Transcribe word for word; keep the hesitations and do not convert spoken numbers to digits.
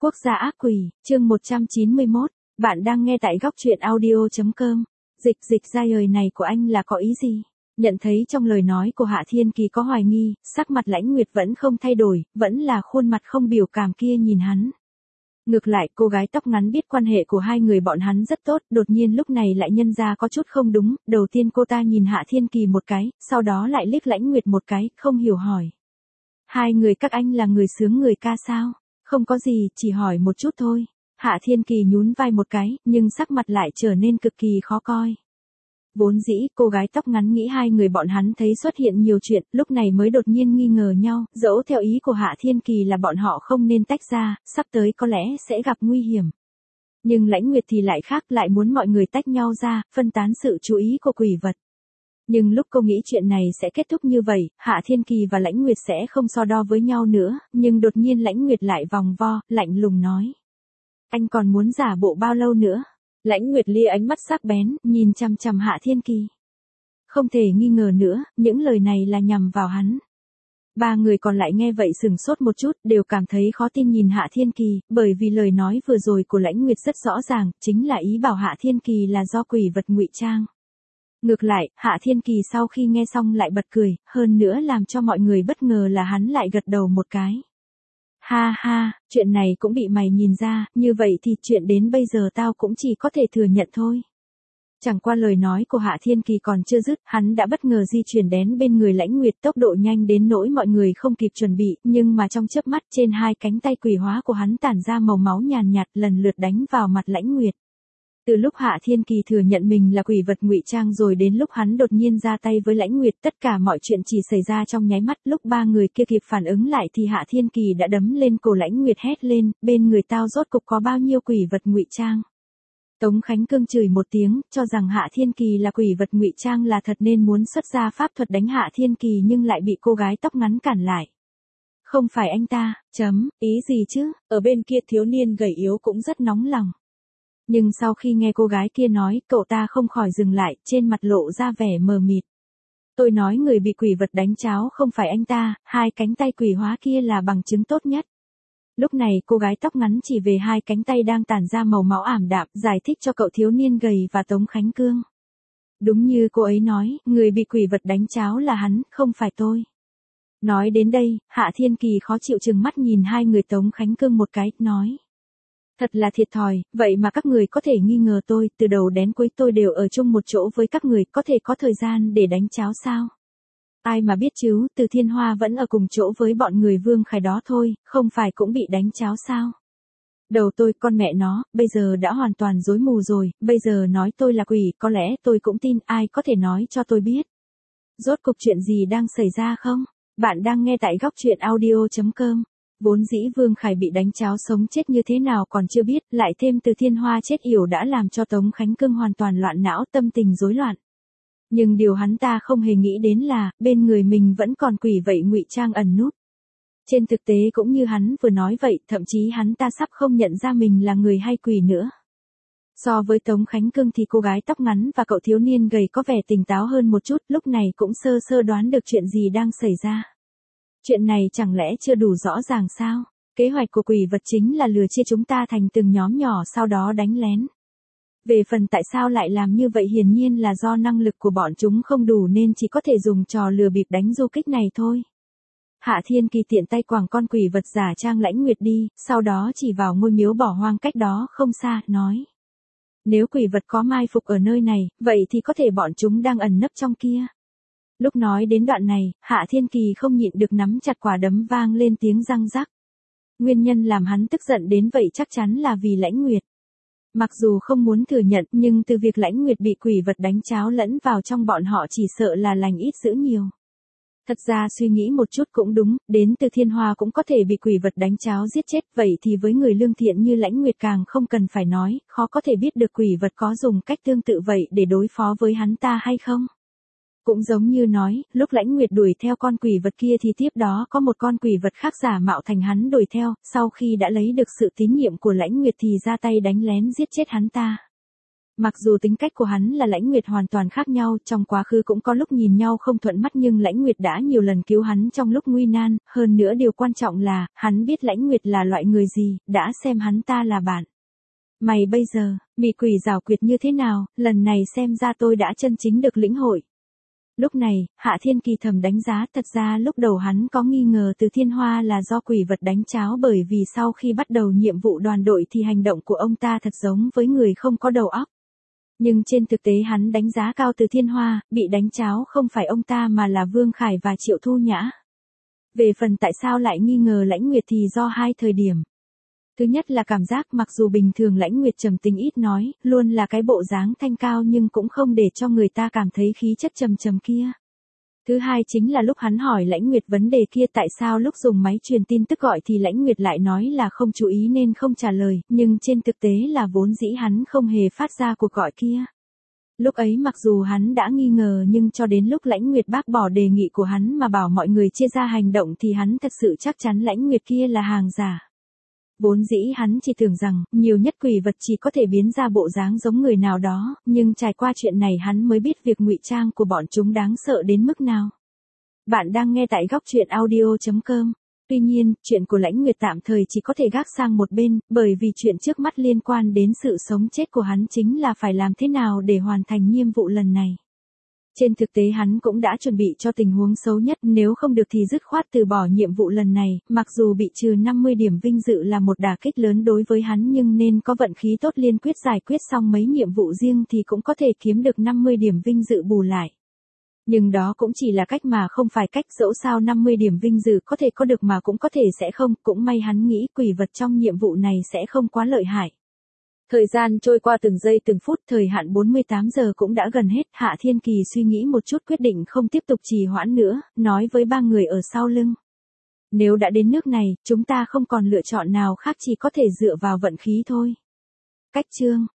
Quốc gia ác quỷ, chương một trăm chín mươi mốt, bạn đang nghe tại góc truyện audio.com. Dịch dịch ra lời này của anh là có ý gì? Nhận thấy trong lời nói của Hạ Thiên Kỳ có hoài nghi, sắc mặt Lãnh Nguyệt vẫn không thay đổi, vẫn là khuôn mặt không biểu cảm kia nhìn hắn. Ngược lại, cô gái tóc ngắn biết quan hệ của hai người bọn hắn rất tốt, đột nhiên lúc này lại nhân ra có chút không đúng, đầu tiên cô ta nhìn Hạ Thiên Kỳ một cái, sau đó lại liếc Lãnh Nguyệt một cái, không hiểu hỏi. Hai người các anh là người sướng người ca sao? Không có gì, chỉ hỏi một chút thôi. Hạ Thiên Kỳ nhún vai một cái, nhưng sắc mặt lại trở nên cực kỳ khó coi. Vốn dĩ, cô gái tóc ngắn nghĩ hai người bọn hắn thấy xuất hiện nhiều chuyện, lúc này mới đột nhiên nghi ngờ nhau, dẫu theo ý của Hạ Thiên Kỳ là bọn họ không nên tách ra, sắp tới có lẽ sẽ gặp nguy hiểm. Nhưng Lãnh Nguyệt thì lại khác, lại muốn mọi người tách nhau ra, phân tán sự chú ý của quỷ vật. Nhưng lúc cô nghĩ chuyện này sẽ kết thúc như vậy, Hạ Thiên Kỳ và Lãnh Nguyệt sẽ không so đo với nhau nữa, nhưng đột nhiên Lãnh Nguyệt lại vòng vo, lạnh lùng nói. Anh còn muốn giả bộ bao lâu nữa? Lãnh Nguyệt lia ánh mắt sắc bén, nhìn chằm chằm Hạ Thiên Kỳ. Không thể nghi ngờ nữa, những lời này là nhằm vào hắn. Ba người còn lại nghe vậy sừng sốt một chút, đều cảm thấy khó tin nhìn Hạ Thiên Kỳ, bởi vì lời nói vừa rồi của Lãnh Nguyệt rất rõ ràng, chính là ý bảo Hạ Thiên Kỳ là do quỷ vật ngụy trang. Ngược lại, Hạ Thiên Kỳ sau khi nghe xong lại bật cười, hơn nữa làm cho mọi người bất ngờ là hắn lại gật đầu một cái. Ha ha, chuyện này cũng bị mày nhìn ra, như vậy thì chuyện đến bây giờ tao cũng chỉ có thể thừa nhận thôi. Chẳng qua lời nói của Hạ Thiên Kỳ còn chưa dứt, hắn đã bất ngờ di chuyển đến bên người Lãnh Nguyệt, tốc độ nhanh đến nỗi mọi người không kịp chuẩn bị, nhưng mà trong chớp mắt trên hai cánh tay quỷ hóa của hắn tản ra màu máu nhàn nhạt lần lượt đánh vào mặt Lãnh Nguyệt. Từ lúc Hạ Thiên Kỳ thừa nhận mình là quỷ vật ngụy trang rồi đến lúc hắn đột nhiên ra tay với Lãnh Nguyệt, tất cả mọi chuyện chỉ xảy ra trong nháy mắt, lúc ba người kia kịp phản ứng lại thì Hạ Thiên Kỳ đã đấm lên cổ Lãnh Nguyệt hét lên, bên người tao rốt cục có bao nhiêu quỷ vật ngụy trang. Tống Khánh Cương chửi một tiếng, cho rằng Hạ Thiên Kỳ là quỷ vật ngụy trang là thật nên muốn xuất ra pháp thuật đánh Hạ Thiên Kỳ nhưng lại bị cô gái tóc ngắn cản lại. Không phải anh ta, chấm, ý gì chứ, ở bên kia thiếu niên gầy yếu cũng rất nóng lòng. Nhưng sau khi nghe cô gái kia nói, cậu ta không khỏi dừng lại, trên mặt lộ ra vẻ mờ mịt. Tôi nói người bị quỷ vật đánh cháo không phải anh ta, hai cánh tay quỷ hóa kia là bằng chứng tốt nhất. Lúc này cô gái tóc ngắn chỉ về hai cánh tay đang tản ra màu máu ảm đạm, giải thích cho cậu thiếu niên gầy và Tống Khánh Cương. Đúng như cô ấy nói, người bị quỷ vật đánh cháo là hắn, không phải tôi. Nói đến đây, Hạ Thiên Kỳ khó chịu chừng mắt nhìn hai người Tống Khánh Cương một cái, nói. Thật là thiệt thòi, vậy mà các người có thể nghi ngờ tôi, từ đầu đến cuối tôi đều ở chung một chỗ với các người, có thể có thời gian để đánh cháo sao? Ai mà biết chứ, Từ Thiên Hoa vẫn ở cùng chỗ với bọn người Vương Khải đó thôi, không phải cũng bị đánh cháo sao? Đầu tôi, con mẹ nó, bây giờ đã hoàn toàn rối mù rồi, bây giờ nói tôi là quỷ, có lẽ tôi cũng tin, ai có thể nói cho tôi biết. Rốt cục chuyện gì đang xảy ra không? Bạn đang nghe tại góc truyện audio.com. Vốn dĩ Vương Khải bị đánh cháo sống chết như thế nào còn chưa biết, lại thêm Từ Thiên Hoa chết yểu đã làm cho Tống Khánh Cương hoàn toàn loạn não, tâm tình rối loạn. Nhưng điều hắn ta không hề nghĩ đến là, bên người mình vẫn còn quỷ vậy ngụy trang ẩn núp. Trên thực tế cũng như hắn vừa nói vậy, thậm chí hắn ta sắp không nhận ra mình là người hay quỷ nữa. So với Tống Khánh Cương thì cô gái tóc ngắn và cậu thiếu niên gầy có vẻ tỉnh táo hơn một chút, lúc này cũng sơ sơ đoán được chuyện gì đang xảy ra. Chuyện này chẳng lẽ chưa đủ rõ ràng sao? Kế hoạch của quỷ vật chính là lừa chia chúng ta thành từng nhóm nhỏ sau đó đánh lén. Về phần tại sao lại làm như vậy hiển nhiên là do năng lực của bọn chúng không đủ nên chỉ có thể dùng trò lừa bịp đánh du kích này thôi. Hạ Thiên Kỳ tiện tay quẳng con quỷ vật giả trang Lãnh Nguyệt đi, sau đó chỉ vào ngôi miếu bỏ hoang cách đó không xa, nói. Nếu quỷ vật có mai phục ở nơi này, vậy thì có thể bọn chúng đang ẩn nấp trong kia. Lúc nói đến đoạn này, Hạ Thiên Kỳ không nhịn được nắm chặt quả đấm vang lên tiếng răng rắc. Nguyên nhân làm hắn tức giận đến vậy chắc chắn là vì Lãnh Nguyệt. Mặc dù không muốn thừa nhận nhưng từ việc Lãnh Nguyệt bị quỷ vật đánh cháo lẫn vào trong bọn họ chỉ sợ là lành ít dữ nhiều. Thật ra suy nghĩ một chút cũng đúng, đến Từ Thiên Hoa cũng có thể bị quỷ vật đánh cháo giết chết, vậy thì với người lương thiện như Lãnh Nguyệt càng không cần phải nói, khó có thể biết được quỷ vật có dùng cách tương tự vậy để đối phó với hắn ta hay không. Cũng giống như nói, lúc Lãnh Nguyệt đuổi theo con quỷ vật kia thì tiếp đó có một con quỷ vật khác giả mạo thành hắn đuổi theo, sau khi đã lấy được sự tín nhiệm của Lãnh Nguyệt thì ra tay đánh lén giết chết hắn ta. Mặc dù tính cách của hắn là Lãnh Nguyệt hoàn toàn khác nhau, trong quá khứ cũng có lúc nhìn nhau không thuận mắt nhưng Lãnh Nguyệt đã nhiều lần cứu hắn trong lúc nguy nan, hơn nữa điều quan trọng là, hắn biết Lãnh Nguyệt là loại người gì, đã xem hắn ta là bạn. Mày bây giờ, mị quỷ giảo quyệt như thế nào, lần này xem ra tôi đã chân chính được lĩnh hội. Lúc này, Hạ Thiên Kỳ thầm đánh giá, thật ra lúc đầu hắn có nghi ngờ Từ Thiên Hoa là do quỷ vật đánh cháo, bởi vì sau khi bắt đầu nhiệm vụ đoàn đội thì hành động của ông ta thật giống với người không có đầu óc. Nhưng trên thực tế hắn đánh giá cao Từ Thiên Hoa, bị đánh cháo không phải ông ta mà là Vương Khải và Triệu Thu Nhã. Về phần tại sao lại nghi ngờ Lãnh Nguyệt thì do hai thời điểm. Thứ nhất là cảm giác mặc dù bình thường Lãnh Nguyệt trầm tính ít nói, luôn là cái bộ dáng thanh cao nhưng cũng không để cho người ta cảm thấy khí chất trầm trầm kia. Thứ hai chính là lúc hắn hỏi Lãnh Nguyệt vấn đề kia tại sao lúc dùng máy truyền tin tức gọi thì Lãnh Nguyệt lại nói là không chú ý nên không trả lời, nhưng trên thực tế là vốn dĩ hắn không hề phát ra cuộc gọi kia. Lúc ấy mặc dù hắn đã nghi ngờ nhưng cho đến lúc Lãnh Nguyệt bác bỏ đề nghị của hắn mà bảo mọi người chia ra hành động thì hắn thật sự chắc chắn Lãnh Nguyệt kia là hàng giả. Vốn dĩ hắn chỉ tưởng rằng, nhiều nhất quỷ vật chỉ có thể biến ra bộ dáng giống người nào đó, nhưng trải qua chuyện này hắn mới biết việc ngụy trang của bọn chúng đáng sợ đến mức nào. Bạn đang nghe tại góc truyện audio chấm com. Tuy nhiên, chuyện của Lãnh Nguyệt tạm thời chỉ có thể gác sang một bên, bởi vì chuyện trước mắt liên quan đến sự sống chết của hắn chính là phải làm thế nào để hoàn thành nhiệm vụ lần này. Trên thực tế hắn cũng đã chuẩn bị cho tình huống xấu nhất, nếu không được thì dứt khoát từ bỏ nhiệm vụ lần này, mặc dù bị trừ năm mươi điểm vinh dự là một đả kích lớn đối với hắn nhưng nên có vận khí tốt liên quyết giải quyết xong mấy nhiệm vụ riêng thì cũng có thể kiếm được năm mươi điểm vinh dự bù lại. Nhưng đó cũng chỉ là cách mà không phải cách, dẫu sao năm mươi điểm vinh dự có thể có được mà cũng có thể sẽ không, cũng may hắn nghĩ quỷ vật trong nhiệm vụ này sẽ không quá lợi hại. Thời gian trôi qua từng giây từng phút, thời hạn bốn mươi tám giờ cũng đã gần hết, Hạ Thiên Kỳ suy nghĩ một chút quyết định không tiếp tục trì hoãn nữa, nói với ba người ở sau lưng. Nếu đã đến nước này, chúng ta không còn lựa chọn nào khác chỉ có thể dựa vào vận khí thôi. Cách chương